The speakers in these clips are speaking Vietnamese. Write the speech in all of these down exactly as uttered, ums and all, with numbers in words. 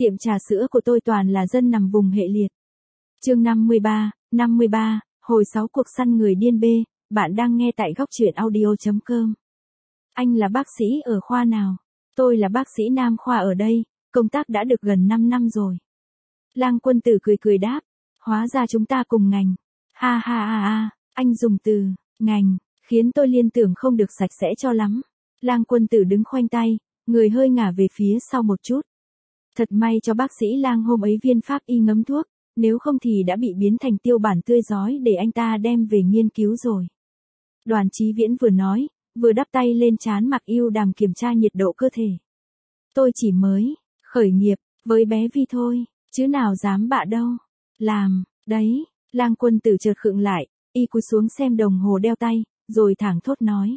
Tiệm trà sữa của tôi toàn là dân nằm vùng hệ liệt. Chương năm mươi ba, năm mươi ba, hồi sáu cuộc săn người điên B, bạn đang nghe tại góc truyện audio chấm com. Anh là bác sĩ ở khoa nào? Tôi là bác sĩ nam khoa ở đây, công tác đã được gần năm năm rồi. Lang Quân Tử cười cười đáp, hóa ra chúng ta cùng ngành. Ha ha ha ha, anh dùng từ, ngành, khiến tôi liên tưởng không được sạch sẽ cho lắm. Lang Quân Tử đứng khoanh tay, người hơi ngả về phía sau một chút. Thật may cho bác sĩ Lang hôm ấy viên pháp y ngấm thuốc, nếu không thì đã bị biến thành tiêu bản tươi rói để anh ta đem về nghiên cứu rồi. Đoàn Chí Viễn vừa nói, vừa đắp tay lên trán Mạc Ưu Đàm kiểm tra nhiệt độ cơ thể. Tôi chỉ mới khởi nghiệp với bé Vi thôi, chứ nào dám bạ đâu. Làm, đấy, Lang Quân Tử chợt khựng lại, y cúi xuống xem đồng hồ đeo tay, rồi thẳng thốt nói.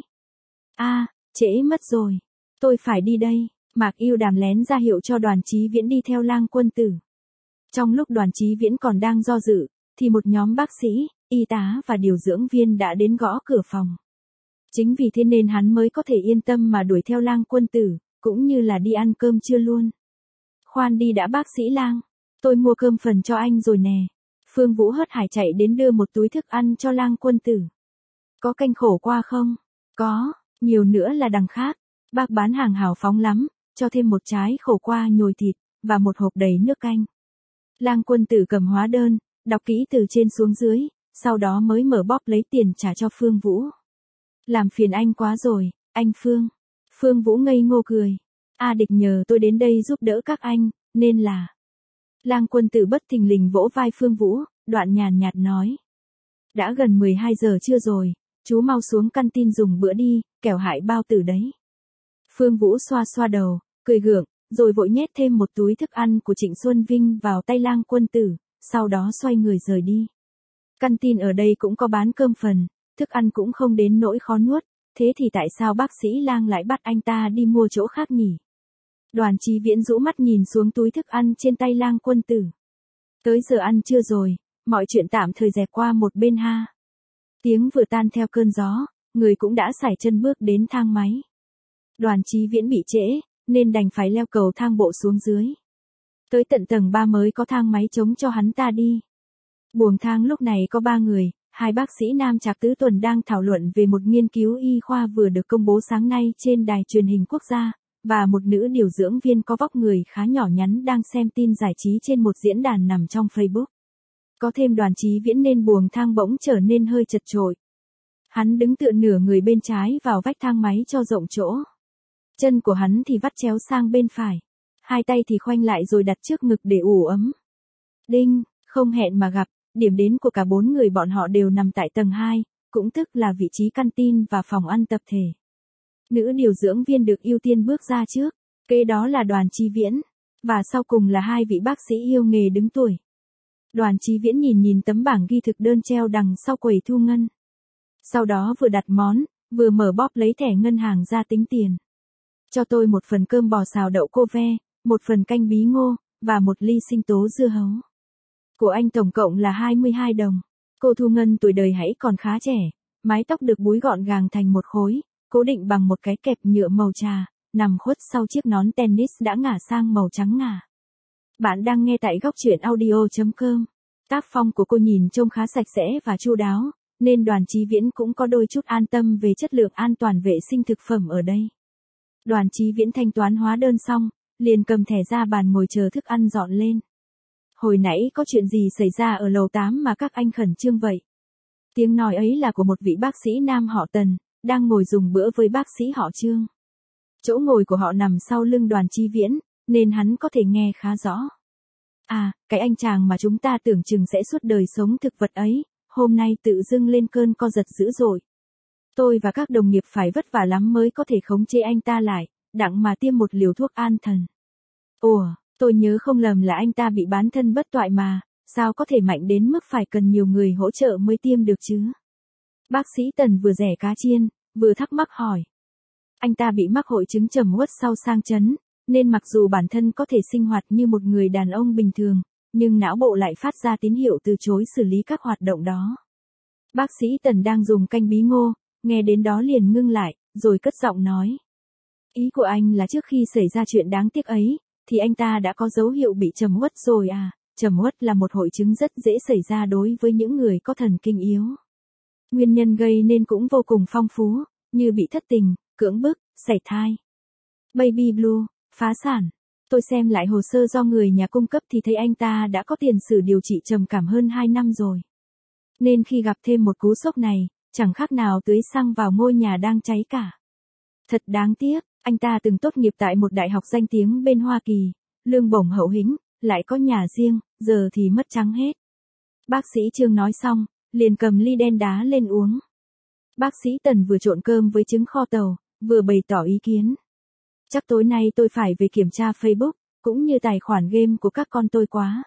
A, trễ mất rồi, tôi phải đi đây. Mạc Ưu Đàm lén ra hiệu cho Đoàn Chí Viễn đi theo Lang Quân Tử. Trong lúc Đoàn Chí Viễn còn đang do dự, thì một nhóm bác sĩ, y tá và điều dưỡng viên đã đến gõ cửa phòng. Chính vì thế nên hắn mới có thể yên tâm mà đuổi theo Lang Quân Tử, cũng như là đi ăn cơm trưa luôn. Khoan đi đã bác sĩ Lang, tôi mua cơm phần cho anh rồi nè. Phương Vũ hớt hải chạy đến đưa một túi thức ăn cho Lang Quân Tử. Có canh khổ qua không? Có, nhiều nữa là đằng khác. Bác bán hàng hào phóng lắm, cho thêm một trái khổ qua nhồi thịt, và một hộp đầy nước canh. Lang Quân Tử cầm hóa đơn, đọc kỹ từ trên xuống dưới, sau đó mới mở bóp lấy tiền trả cho Phương Vũ. Làm phiền anh quá rồi, anh Phương. Phương Vũ ngây ngô cười. A Địch nhờ tôi đến đây giúp đỡ các anh, nên là. Lang Quân Tử bất thình lình vỗ vai Phương Vũ, đoạn nhàn nhạt nói. Đã gần mười hai giờ trưa rồi, chú mau xuống căn tin dùng bữa đi, kẻo hại bao tử đấy. Phương Vũ xoa xoa đầu, cười gượng, rồi vội nhét thêm một túi thức ăn của Trịnh Xuân Vinh vào tay Lang Quân Tử, sau đó xoay người rời đi. Căn tin ở đây cũng có bán cơm phần, thức ăn cũng không đến nỗi khó nuốt, thế thì tại sao bác sĩ Lang lại bắt anh ta đi mua chỗ khác nhỉ? Đoàn Chí Viễn rũ mắt nhìn xuống túi thức ăn trên tay Lang Quân Tử. Tới giờ ăn trưa rồi, mọi chuyện tạm thời dẹp qua một bên ha. Tiếng vừa tan theo cơn gió, người cũng đã sải chân bước đến thang máy. Đoàn Chí Viễn bị trễ, nên đành phải leo cầu thang bộ xuống dưới. Tới tận tầng ba mới có thang máy trống cho hắn ta đi. Buồng thang lúc này có ba người, hai bác sĩ nam Trạc Tứ Tuần đang thảo luận về một nghiên cứu y khoa vừa được công bố sáng nay trên đài truyền hình quốc gia, và một nữ điều dưỡng viên có vóc người khá nhỏ nhắn đang xem tin giải trí trên một diễn đàn nằm trong Facebook. Có thêm Đoàn Chí Viễn nên buồng thang bỗng trở nên hơi chật chội. Hắn đứng tựa nửa người bên trái vào vách thang máy cho rộng chỗ. Chân của hắn thì vắt chéo sang bên phải. Hai tay thì khoanh lại rồi đặt trước ngực để ủ ấm. Đinh, không hẹn mà gặp, điểm đến của cả bốn người bọn họ đều nằm tại tầng hai, cũng tức là vị trí căn tin và phòng ăn tập thể. Nữ điều dưỡng viên được ưu tiên bước ra trước, kế đó là Đoàn Chí Viễn, và sau cùng là hai vị bác sĩ yêu nghề đứng tuổi. Đoàn Chí Viễn nhìn nhìn tấm bảng ghi thực đơn treo đằng sau quầy thu ngân. Sau đó vừa đặt món, vừa mở bóp lấy thẻ ngân hàng ra tính tiền. Cho tôi một phần cơm bò xào đậu cô ve, một phần canh bí ngô, và một ly sinh tố dưa hấu. Của anh tổng cộng là hai mươi hai đồng. Cô thu ngân tuổi đời hãy còn khá trẻ, mái tóc được búi gọn gàng thành một khối, cố định bằng một cái kẹp nhựa màu trà, nằm khuất sau chiếc nón tennis đã ngả sang màu trắng ngà. Bạn đang nghe tại góc truyện audio chấm com. Tác phong của cô nhìn trông khá sạch sẽ và chu đáo, nên Đoàn Chí Viễn cũng có đôi chút an tâm về chất lượng an toàn vệ sinh thực phẩm ở đây. Đoàn Chí Viễn thanh toán hóa đơn xong, liền cầm thẻ ra bàn ngồi chờ thức ăn dọn lên. Hồi nãy có chuyện gì xảy ra ở lầu tám mà các anh khẩn trương vậy? Tiếng nói ấy là của một vị bác sĩ nam họ Tần, đang ngồi dùng bữa với bác sĩ họ Trương. Chỗ ngồi của họ nằm sau lưng Đoàn Chí Viễn, nên hắn có thể nghe khá rõ. À, cái anh chàng mà chúng ta tưởng chừng sẽ suốt đời sống thực vật ấy, hôm nay tự dưng lên cơn co giật dữ dội. Tôi và các đồng nghiệp phải vất vả lắm mới có thể khống chế anh ta lại, đặng mà tiêm một liều thuốc an thần. Ủa, tôi nhớ không lầm là anh ta bị bán thân bất toại mà, sao có thể mạnh đến mức phải cần nhiều người hỗ trợ mới tiêm được chứ? Bác sĩ Tần vừa rẻ cá chiên, vừa thắc mắc hỏi. Anh ta bị mắc hội chứng trầm uất sau sang chấn, nên mặc dù bản thân có thể sinh hoạt như một người đàn ông bình thường, nhưng não bộ lại phát ra tín hiệu từ chối xử lý các hoạt động đó. Bác sĩ Tần đang dùng canh bí ngô, nghe đến đó liền ngưng lại, rồi cất giọng nói. Ý của anh là trước khi xảy ra chuyện đáng tiếc ấy, thì anh ta đã có dấu hiệu bị trầm uất rồi à. Trầm uất là một hội chứng rất dễ xảy ra đối với những người có thần kinh yếu. Nguyên nhân gây nên cũng vô cùng phong phú, như bị thất tình, cưỡng bức, sảy thai, baby blue, phá sản. Tôi xem lại hồ sơ do người nhà cung cấp thì thấy anh ta đã có tiền sử điều trị trầm cảm hơn hai năm rồi. Nên khi gặp thêm một cú sốc này, chẳng khác nào tưới xăng vào ngôi nhà đang cháy cả. Thật đáng tiếc, anh ta từng tốt nghiệp tại một đại học danh tiếng bên Hoa Kỳ, lương bổng hậu hĩnh, lại có nhà riêng, giờ thì mất trắng hết. Bác sĩ Trương nói xong, liền cầm ly đen đá lên uống. Bác sĩ Tần vừa trộn cơm với trứng kho tàu, vừa bày tỏ ý kiến. Chắc tối nay tôi phải về kiểm tra Facebook, cũng như tài khoản game của các con tôi quá.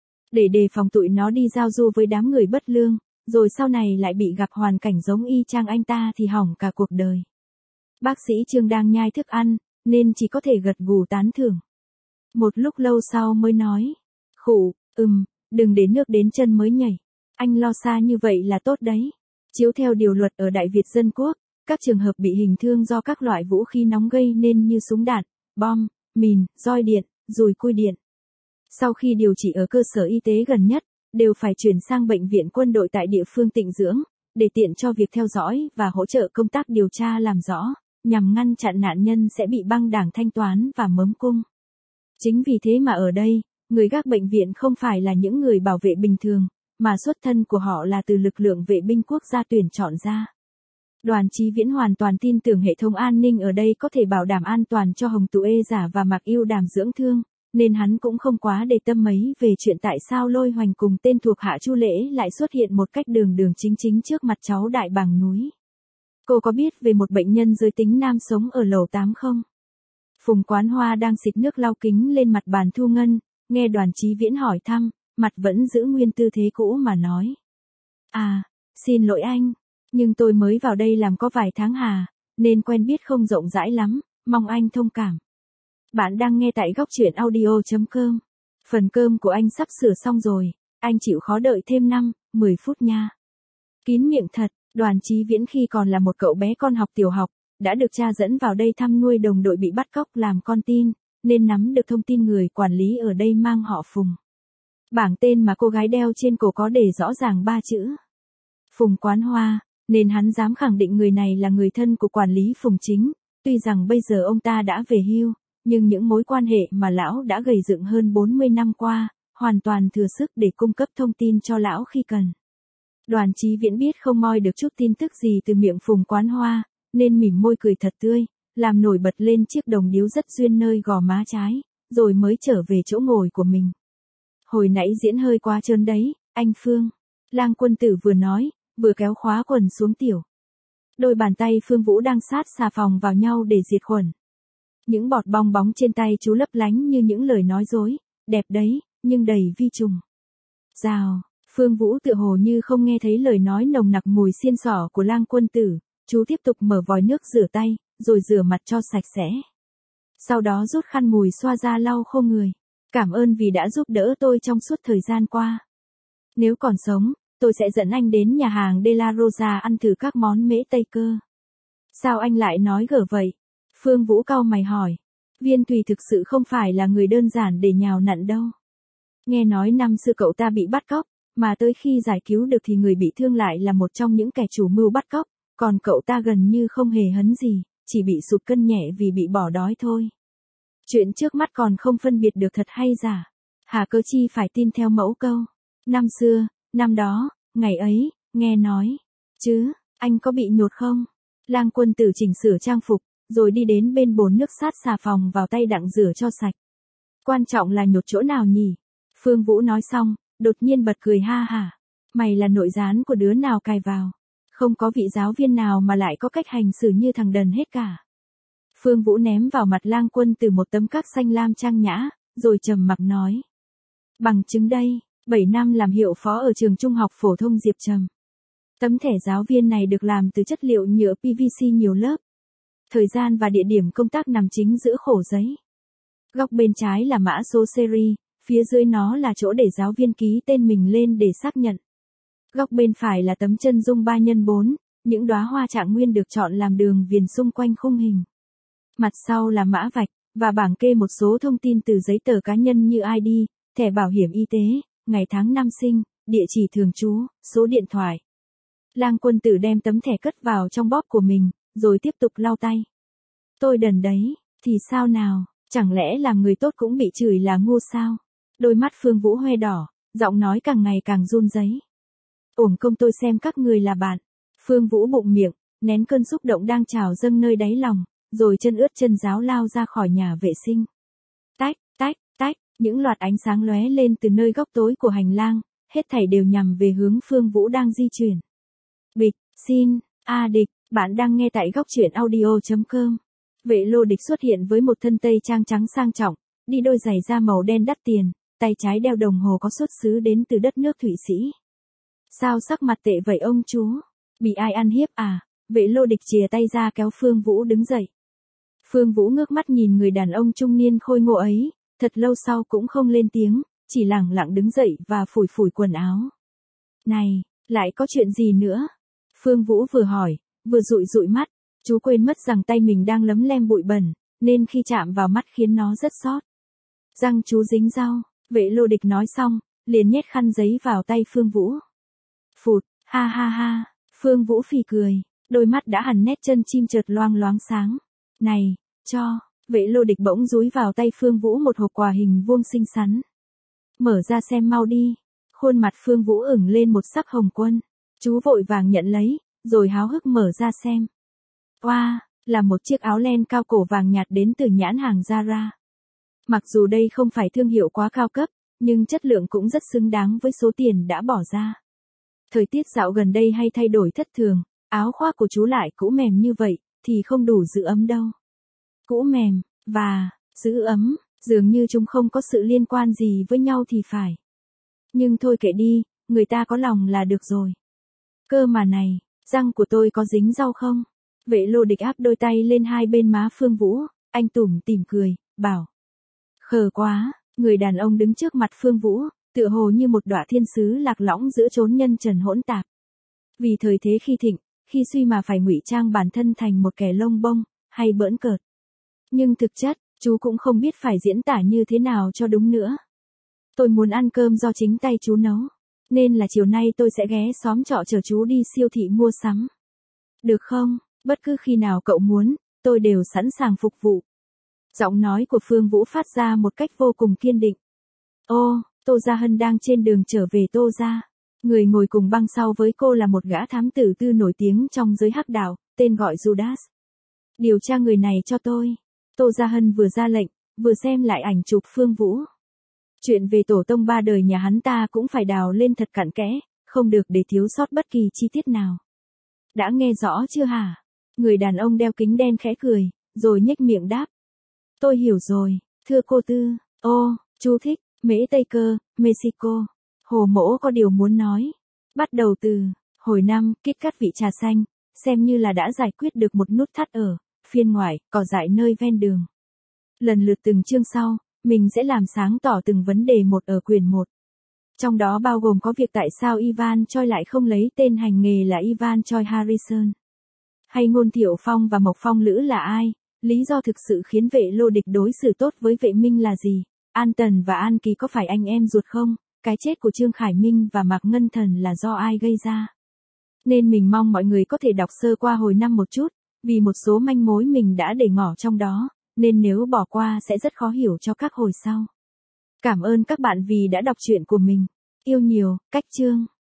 Để đề phòng tụi nó đi giao du với đám người bất lương, rồi sau này lại bị gặp hoàn cảnh giống y chang anh ta thì hỏng cả cuộc đời. Bác sĩ Trương đang nhai thức ăn, nên chỉ có thể gật gù tán thưởng. Một lúc lâu sau mới nói, khụ, ừm, đừng để nước đến chân mới nhảy. Anh lo xa như vậy là tốt đấy. Chiếu theo điều luật ở Đại Việt Dân Quốc, các trường hợp bị hình thương do các loại vũ khí nóng gây nên như súng đạn, bom, mìn, roi điện, dùi cui điện. Sau khi điều trị ở cơ sở y tế gần nhất, đều phải chuyển sang bệnh viện quân đội tại địa phương tịnh dưỡng, để tiện cho việc theo dõi và hỗ trợ công tác điều tra làm rõ, nhằm ngăn chặn nạn nhân sẽ bị băng đảng thanh toán và mớm cung. Chính vì thế mà ở đây, người gác bệnh viện không phải là những người bảo vệ bình thường, mà xuất thân của họ là từ lực lượng vệ binh quốc gia tuyển chọn ra. Đoàn Chí Viễn hoàn toàn tin tưởng hệ thống an ninh ở đây có thể bảo đảm an toàn cho Hồng Tụ Ê Giả và Mạc Yêu Đàm dưỡng thương, nên hắn cũng không quá để tâm mấy về chuyện tại sao Lôi Hoành cùng tên thuộc hạ Chu Lễ lại xuất hiện một cách đường đường chính chính trước mặt cháu Đại Bàng Núi. Cô có biết về một bệnh nhân giới tính nam sống ở lầu tám không? Phùng Quán Hoa đang xịt nước lau kính lên mặt bàn thu ngân, nghe Đoàn Chí Viễn hỏi thăm, mặt vẫn giữ nguyên tư thế cũ mà nói. À, xin lỗi anh, nhưng tôi mới vào đây làm có vài tháng hà, nên quen biết không rộng rãi lắm, mong anh thông cảm. Bạn đang nghe tại góc truyện audio chấm com. Phần cơm của anh sắp sửa xong rồi, anh chịu khó đợi thêm năm, mười phút nha. Kín miệng thật, Đoàn Chí Viễn khi còn là một cậu bé con học tiểu học, đã được cha dẫn vào đây thăm nuôi đồng đội bị bắt cóc làm con tin, nên nắm được thông tin người quản lý ở đây mang họ Phùng. Bảng tên mà cô gái đeo trên cổ có để rõ ràng ba chữ Phùng Quán Hoa, nên hắn dám khẳng định người này là người thân của quản lý Phùng Chính. Tuy rằng bây giờ ông ta đã về hưu, nhưng những mối quan hệ mà lão đã gầy dựng hơn bốn mươi năm qua, hoàn toàn thừa sức để cung cấp thông tin cho lão khi cần. Đoàn Chí Viễn biết không moi được chút tin tức gì từ miệng Phùng Quán Hoa, nên mỉm môi cười thật tươi, làm nổi bật lên chiếc đồng điếu rất duyên nơi gò má trái, rồi mới trở về chỗ ngồi của mình. Hồi nãy diễn hơi quá trơn đấy, anh Phương. Lang Quân Tử vừa nói, vừa kéo khóa quần xuống tiểu. Đôi bàn tay Phương Vũ đang sát xà phòng vào nhau để diệt khuẩn. Những bọt bong bóng trên tay chú lấp lánh như những lời nói dối, đẹp đấy, nhưng đầy vi trùng. Rào, Phương Vũ tựa hồ như không nghe thấy lời nói nồng nặc mùi xiên xỏ của Lang Quân Tử, chú tiếp tục mở vòi nước rửa tay, rồi rửa mặt cho sạch sẽ. Sau đó rút khăn mùi xoa ra lau khô người. Cảm ơn vì đã giúp đỡ tôi trong suốt thời gian qua. Nếu còn sống, tôi sẽ dẫn anh đến nhà hàng De La Rosa ăn thử các món mễ Tây cơ. Sao anh lại nói gở vậy? Phương Vũ cau mày hỏi. Viên Thùy thực sự không phải là người đơn giản để nhào nặn đâu. Nghe nói năm xưa cậu ta bị bắt cóc, mà tới khi giải cứu được thì người bị thương lại là một trong những kẻ chủ mưu bắt cóc, còn cậu ta gần như không hề hấn gì, chỉ bị sụt cân nhẹ vì bị bỏ đói thôi. Chuyện trước mắt còn không phân biệt được thật hay giả. Hà cớ chi phải tin theo mẫu câu. Năm xưa, năm đó, ngày ấy, nghe nói. Chứ, anh có bị nhột không? Lang Quân Tử chỉnh sửa trang phục, rồi đi đến bên bồn nước sát xà phòng vào tay đặng rửa cho sạch. Quan trọng là nhột chỗ nào nhỉ? Phương Vũ nói xong, đột nhiên bật cười ha hả. Mày là nội gián của đứa nào cài vào? Không có vị giáo viên nào mà lại có cách hành xử như thằng đần hết cả. Phương Vũ ném vào mặt Lang Quân Tử một tấm các xanh lam trang nhã, rồi trầm mặc nói. Bằng chứng đây, bảy năm làm hiệu phó ở trường trung học phổ thông Diệp Trầm. Tấm thẻ giáo viên này được làm từ chất liệu nhựa pê vê xê nhiều lớp. Thời gian và địa điểm công tác nằm chính giữa khổ giấy. Góc bên trái là mã số series, phía dưới nó là chỗ để giáo viên ký tên mình lên để xác nhận. Góc bên phải là tấm chân dung ba nhân bốn, những đóa hoa trạng nguyên được chọn làm đường viền xung quanh khung hình. Mặt sau là mã vạch, và bảng kê một số thông tin từ giấy tờ cá nhân như i đê, thẻ bảo hiểm y tế, ngày tháng năm sinh, địa chỉ thường trú, số điện thoại. Lang Quân Tử đem tấm thẻ cất vào trong bóp của mình, rồi tiếp tục lau tay. Tôi đần đấy, thì sao nào, chẳng lẽ làm người tốt cũng bị chửi là ngu sao? Đôi mắt Phương Vũ hoe đỏ, giọng nói càng ngày càng run rẩy. Uổng công tôi xem các người là bạn. Phương Vũ bụng miệng, nén cơn xúc động đang trào dâng nơi đáy lòng, rồi chân ướt chân ráo lao ra khỏi nhà vệ sinh. Tách, tách, tách, những loạt ánh sáng lóe lên từ nơi góc tối của hành lang, hết thảy đều nhằm về hướng Phương Vũ đang di chuyển. Bịch, xin, a Địch, bạn đang nghe tại góc truyện audio chấm com. Vệ Lô Địch xuất hiện với một thân tây trang trắng sang trọng, đi đôi giày da màu đen đắt tiền, tay trái đeo đồng hồ có xuất xứ đến từ đất nước Thụy Sĩ. Sao sắc mặt tệ vậy ông chú? Bị ai ăn hiếp à? Vệ Lô Địch chìa tay ra kéo Phương Vũ đứng dậy. Phương Vũ ngước mắt nhìn người đàn ông trung niên khôi ngô ấy, thật lâu sau cũng không lên tiếng, chỉ lẳng lặng đứng dậy và phủi phủi quần áo. Này, lại có chuyện gì nữa? Phương Vũ vừa hỏi, vừa dụi dụi mắt, chú quên mất rằng tay mình đang lấm lem bụi bẩn, nên khi chạm vào mắt khiến nó rất xót. Răng chú dính rau, Vệ Lô Địch nói xong, liền nhét khăn giấy vào tay Phương Vũ. Phụt, ha ha ha, Phương Vũ phì cười, đôi mắt đã hằn nét chân chim chợt loang loáng sáng. Này, cho, Vệ Lô Địch bỗng dúi vào tay Phương Vũ một hộp quà hình vuông xinh xắn. Mở ra xem mau đi. Khuôn mặt Phương Vũ ửng lên một sắc hồng quân. Chú vội vàng nhận lấy, rồi háo hức mở ra xem. Oa, wow, là một chiếc áo len cao cổ vàng nhạt đến từ nhãn hàng Zara. Mặc dù đây không phải thương hiệu quá cao cấp, nhưng chất lượng cũng rất xứng đáng với số tiền đã bỏ ra. Thời tiết dạo gần đây hay thay đổi thất thường, áo khoác của chú lại cũ mềm như vậy, thì không đủ giữ ấm đâu. Cũ mềm, và, giữ ấm, dường như chúng không có sự liên quan gì với nhau thì phải. Nhưng thôi kệ đi, người ta có lòng là được rồi. Cơ mà này, răng của tôi có dính rau không? Vệ Lô Địch áp đôi tay lên hai bên má Phương Vũ, anh tủm tỉm cười, bảo. Khờ quá, người đàn ông đứng trước mặt Phương Vũ, tựa hồ như một đọa thiên sứ lạc lõng giữa chốn nhân trần hỗn tạp. Vì thời thế khi thịnh, khi suy mà phải ngụy trang bản thân thành một kẻ lông bông, hay bỡn cợt. Nhưng thực chất, chú cũng không biết phải diễn tả như thế nào cho đúng nữa. Tôi muốn ăn cơm do chính tay chú nấu, nên là chiều nay tôi sẽ ghé xóm trọ chở chú đi siêu thị mua sắm. Được không? Bất cứ khi nào cậu muốn, tôi đều sẵn sàng phục vụ. Giọng nói của Phương Vũ phát ra một cách vô cùng kiên định. Ô, Tô Gia Hân đang trên đường trở về Tô Gia. Người ngồi cùng băng sau với cô là một gã thám tử tư nổi tiếng trong giới hắc đạo, tên gọi Judas. Điều tra người này cho tôi. Tô Gia Hân vừa ra lệnh, vừa xem lại ảnh chụp Phương Vũ. Chuyện về tổ tông ba đời nhà hắn ta cũng phải đào lên thật cặn kẽ, không được để thiếu sót bất kỳ chi tiết nào. Đã nghe rõ chưa hả? Người đàn ông đeo kính đen khẽ cười, rồi nhếch miệng đáp. Tôi hiểu rồi, thưa cô Tư. Ô, chú thích, Mễ Tây Cơ, Mexico. Hồ Mỗ có điều muốn nói. Bắt đầu từ, hồi năm, kít cắt vị trà xanh, xem như là đã giải quyết được một nút thắt ở, phiên ngoại, cỏ dại nơi ven đường. Lần lượt từng chương sau, mình sẽ làm sáng tỏ từng vấn đề một ở quyển một. Trong đó bao gồm có việc tại sao Ivan Choi lại không lấy tên hành nghề là Ivan Choi Harrison. Hay Ngôn Thiệu Phong và Mộc Phong Lữ là ai, lý do thực sự khiến Vệ Lô Địch đối xử tốt với Vệ Minh là gì, An Tần và An Kỳ có phải anh em ruột không, cái chết của Trương Khải Minh và Mạc Ngân Thần là do ai gây ra. Nên mình mong mọi người có thể đọc sơ qua hồi năm một chút, vì một số manh mối mình đã để ngỏ trong đó, nên nếu bỏ qua sẽ rất khó hiểu cho các hồi sau. Cảm ơn các bạn vì đã đọc truyện của mình. Yêu nhiều, Cách Chương.